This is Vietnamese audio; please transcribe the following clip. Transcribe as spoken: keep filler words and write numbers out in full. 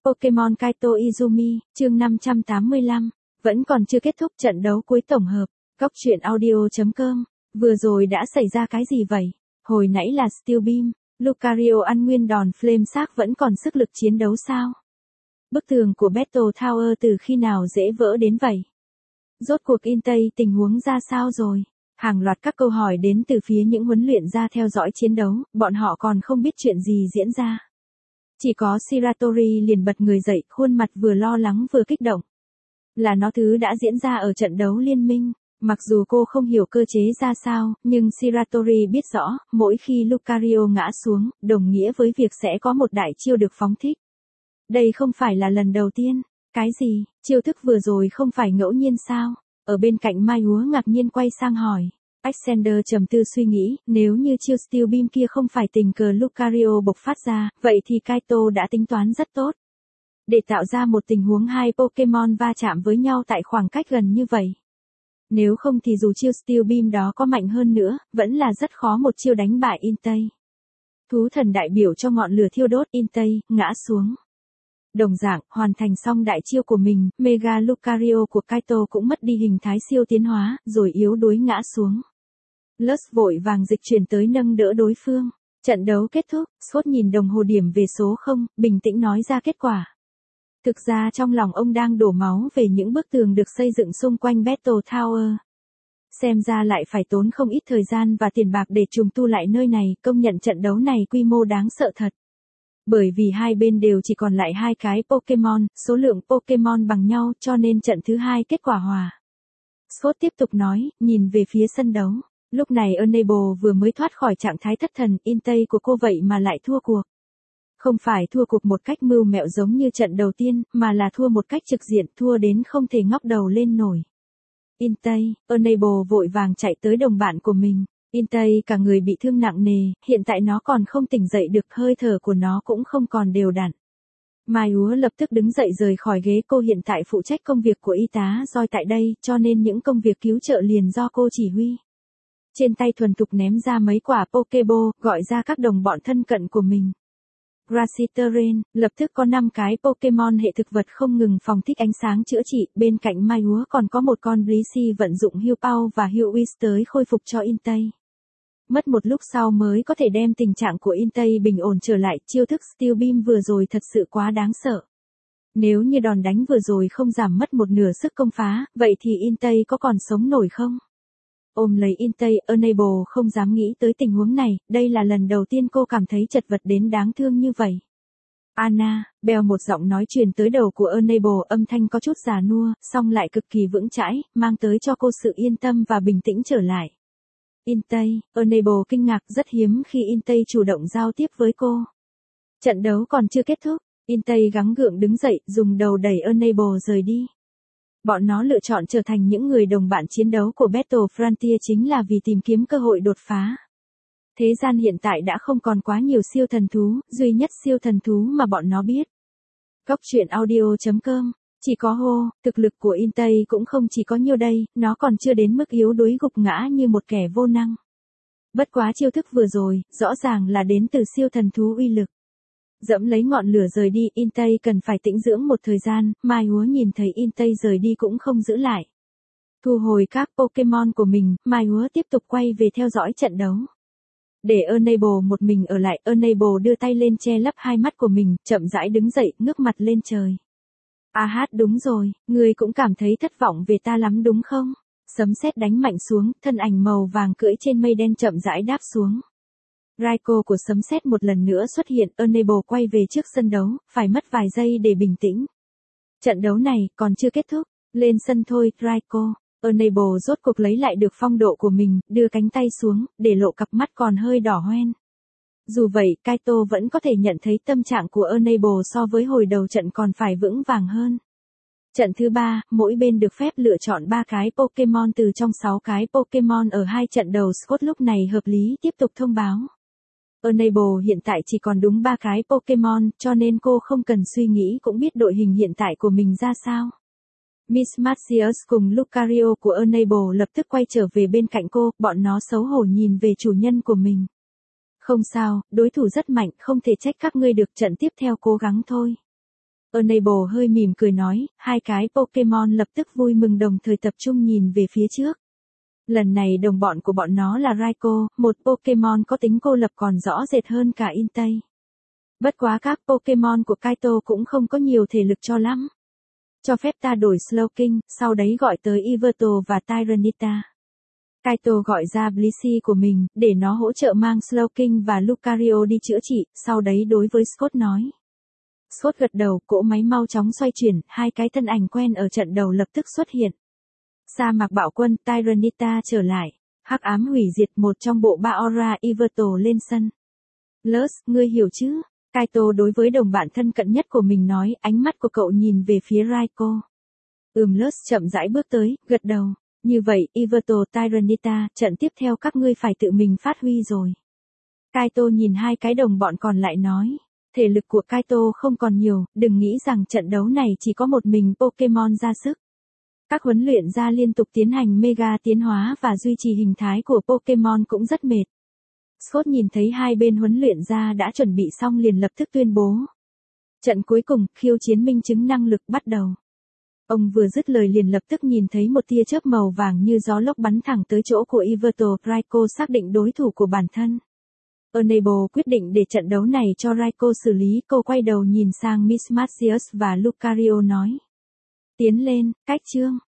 Pokemon Kaito Izumi, chương năm trăm tám mươi lăm, vẫn còn chưa kết thúc trận đấu cuối tổng hợp. Góc truyện audio chấm com, vừa rồi đã xảy ra cái gì vậy? Hồi nãy là Steel Beam, Lucario ăn nguyên đòn Flame Shark vẫn còn sức lực chiến đấu sao? Bức tường của Battle Tower từ khi nào dễ vỡ đến vậy? Rốt cuộc Intei tình huống ra sao rồi? Hàng loạt các câu hỏi đến từ phía những huấn luyện ra theo dõi chiến đấu, bọn họ còn không biết chuyện gì diễn ra. Chỉ có Shiratori liền bật người dậy, khuôn mặt vừa lo lắng vừa kích động. Là nó thứ đã diễn ra ở trận đấu liên minh. Mặc dù cô không hiểu cơ chế ra sao, nhưng Shiratori biết rõ, mỗi khi Lucario ngã xuống, đồng nghĩa với việc sẽ có một đại chiêu được phóng thích. Đây không phải là lần đầu tiên. Cái gì, chiêu thức vừa rồi không phải ngẫu nhiên sao? Ở bên cạnh Mai Húa ngạc nhiên quay sang hỏi. Alexander trầm tư suy nghĩ, nếu như chiêu Steel Beam kia không phải tình cờ Lucario bộc phát ra, vậy thì Kaito đã tính toán rất tốt. Để tạo ra một tình huống hai Pokemon va chạm với nhau tại khoảng cách gần như vậy. Nếu không thì dù chiêu Steel Beam đó có mạnh hơn nữa, vẫn là rất khó một chiêu đánh bại Intei. Thú thần đại biểu cho ngọn lửa thiêu đốt Intei, ngã xuống. Đồng dạng, hoàn thành xong đại chiêu của mình, Mega Lucario của Kaito cũng mất đi hình thái siêu tiến hóa, rồi yếu đuối ngã xuống. Lus vội vàng dịch chuyển tới nâng đỡ đối phương. Trận đấu kết thúc, Scott nhìn đồng hồ điểm về số không, bình tĩnh nói ra kết quả. Thực ra trong lòng ông đang đổ máu về những bức tường được xây dựng xung quanh Battle Tower. Xem ra lại phải tốn không ít thời gian và tiền bạc để trùng tu lại nơi này, công nhận trận đấu này quy mô đáng sợ thật. Bởi vì hai bên đều chỉ còn lại hai cái Pokemon, số lượng Pokemon bằng nhau cho nên trận thứ hai kết quả hòa. Scott tiếp tục nói, nhìn về phía sân đấu. Lúc này Enable vừa mới thoát khỏi trạng thái thất thần, Intei của cô vậy mà lại thua cuộc. Không phải thua cuộc một cách mưu mẹo giống như trận đầu tiên, mà là thua một cách trực diện, thua đến không thể ngóc đầu lên nổi. Intei, Enable vội vàng chạy tới đồng bạn của mình. Intei cả người bị thương nặng nề, hiện tại nó còn không tỉnh dậy được, hơi thở của nó cũng không còn đều đặn. Mai Húa lập tức đứng dậy rời khỏi ghế, cô hiện tại phụ trách công việc của y tá Joy tại đây, cho nên những công việc cứu trợ liền do cô chỉ huy. Trên tay thuần thục ném ra mấy quả Pokeball, gọi ra các đồng bọn thân cận của mình. Grassiterrain, lập tức có năm cái Pokemon hệ thực vật không ngừng phòng thích ánh sáng chữa trị, bên cạnh Mai Húa còn có một con Blissey vận dụng Heal Pow và Heal Wish tới khôi phục cho Intei. Mất một lúc sau mới có thể đem tình trạng của Intei bình ổn trở lại, chiêu thức Steel Beam vừa rồi thật sự quá đáng sợ. Nếu như đòn đánh vừa rồi không giảm mất một nửa sức công phá, vậy thì Intei có còn sống nổi không? Ôm lấy Intei, Enable không dám nghĩ tới tình huống này, đây là lần đầu tiên cô cảm thấy chật vật đến đáng thương như vậy. Anna, Bell một giọng nói truyền tới đầu của Enable, âm thanh có chút già nua, song lại cực kỳ vững chãi, mang tới cho cô sự yên tâm và bình tĩnh trở lại. Intei, Enable kinh ngạc, rất hiếm khi Intei chủ động giao tiếp với cô. Trận đấu còn chưa kết thúc, Intei gắng gượng đứng dậy, dùng đầu đẩy Enable rời đi. Bọn nó lựa chọn trở thành những người đồng bạn chiến đấu của Battle Frontier chính là vì tìm kiếm cơ hội đột phá. Thế gian hiện tại đã không còn quá nhiều siêu thần thú, duy nhất siêu thần thú mà bọn nó biết. Góc truyện audio chấm com, chỉ có hô, thực lực của Intei cũng không chỉ có nhiêu đây, nó còn chưa đến mức yếu đuối gục ngã như một kẻ vô năng. Bất quá chiêu thức vừa rồi, rõ ràng là đến từ siêu thần thú uy lực. Dẫm lấy ngọn lửa rời đi, Intei cần phải tĩnh dưỡng một thời gian, Mai Húa nhìn thấy Intei rời đi cũng không giữ lại. Thu hồi các Pokemon của mình, Mai Húa tiếp tục quay về theo dõi trận đấu. Để Enable một mình ở lại, Enable đưa tay lên che lấp hai mắt của mình, chậm rãi đứng dậy, ngước mặt lên trời. À hát đúng rồi, người cũng cảm thấy thất vọng về ta lắm đúng không? Sấm sét đánh mạnh xuống, thân ảnh màu vàng cưỡi trên mây đen chậm rãi đáp xuống. Raikou của sấm sét một lần nữa xuất hiện, Enable quay về trước sân đấu, phải mất vài giây để bình tĩnh. Trận đấu này còn chưa kết thúc, lên sân thôi, Raikou. Enable rốt cuộc lấy lại được phong độ của mình, đưa cánh tay xuống, để lộ cặp mắt còn hơi đỏ hoen. Dù vậy, Kaito vẫn có thể nhận thấy tâm trạng của Enable so với hồi đầu trận còn phải vững vàng hơn. Trận thứ ba, mỗi bên được phép lựa chọn ba cái Pokemon từ trong sáu cái Pokemon ở hai trận đầu. Scott lúc này hợp lý tiếp tục thông báo. Enable hiện tại chỉ còn đúng ba cái Pokemon, cho nên cô không cần suy nghĩ cũng biết đội hình hiện tại của mình ra sao. Miss Marcius cùng Lucario của Enable lập tức quay trở về bên cạnh cô, bọn nó xấu hổ nhìn về chủ nhân của mình. Không sao, đối thủ rất mạnh, không thể trách các ngươi được, trận tiếp theo cố gắng thôi. Enable hơi mỉm cười nói, hai cái Pokemon lập tức vui mừng đồng thời tập trung nhìn về phía trước. Lần này đồng bọn của bọn nó là Raikou, một Pokemon có tính cô lập còn rõ rệt hơn cả Entei. Bất quá các Pokemon của Kaito cũng không có nhiều thể lực cho lắm. Cho phép ta đổi Slowking, sau đấy gọi tới Yveltal và Tyranitar. Kaito gọi ra Blissey của mình, để nó hỗ trợ mang Slowking và Lucario đi chữa trị, sau đấy đối với Scott nói. Scott gật đầu, cỗ máy mau chóng xoay chuyển, hai cái thân ảnh quen ở trận đầu lập tức xuất hiện. Sa mạc bạo quân, Tyranitar trở lại. Hắc ám hủy diệt, một trong bộ ba aura Yveltal lên sân. Lus, ngươi hiểu chứ? Kaito đối với đồng bạn thân cận nhất của mình nói, ánh mắt của cậu nhìn về phía Raikou. Ừm Lus chậm rãi bước tới, gật đầu. Như vậy, Yveltal Tyranitar, trận tiếp theo các ngươi phải tự mình phát huy rồi. Kaito nhìn hai cái đồng bọn còn lại nói. Thể lực của Kaito không còn nhiều, đừng nghĩ rằng trận đấu này chỉ có một mình Pokemon ra sức. Các huấn luyện gia liên tục tiến hành mega tiến hóa và duy trì hình thái của Pokemon cũng rất mệt. Scott nhìn thấy hai bên huấn luyện gia đã chuẩn bị xong liền lập tức tuyên bố. Trận cuối cùng, khiêu chiến minh chứng năng lực bắt đầu. Ông vừa dứt lời liền lập tức nhìn thấy một tia chớp màu vàng như gió lốc bắn thẳng tới chỗ của Yveltal. Raikou xác định đối thủ của bản thân. Enable quyết định để trận đấu này cho Raikou xử lý. Cô quay đầu nhìn sang Miss Martius và Lucario nói. Tiến lên, cách chương.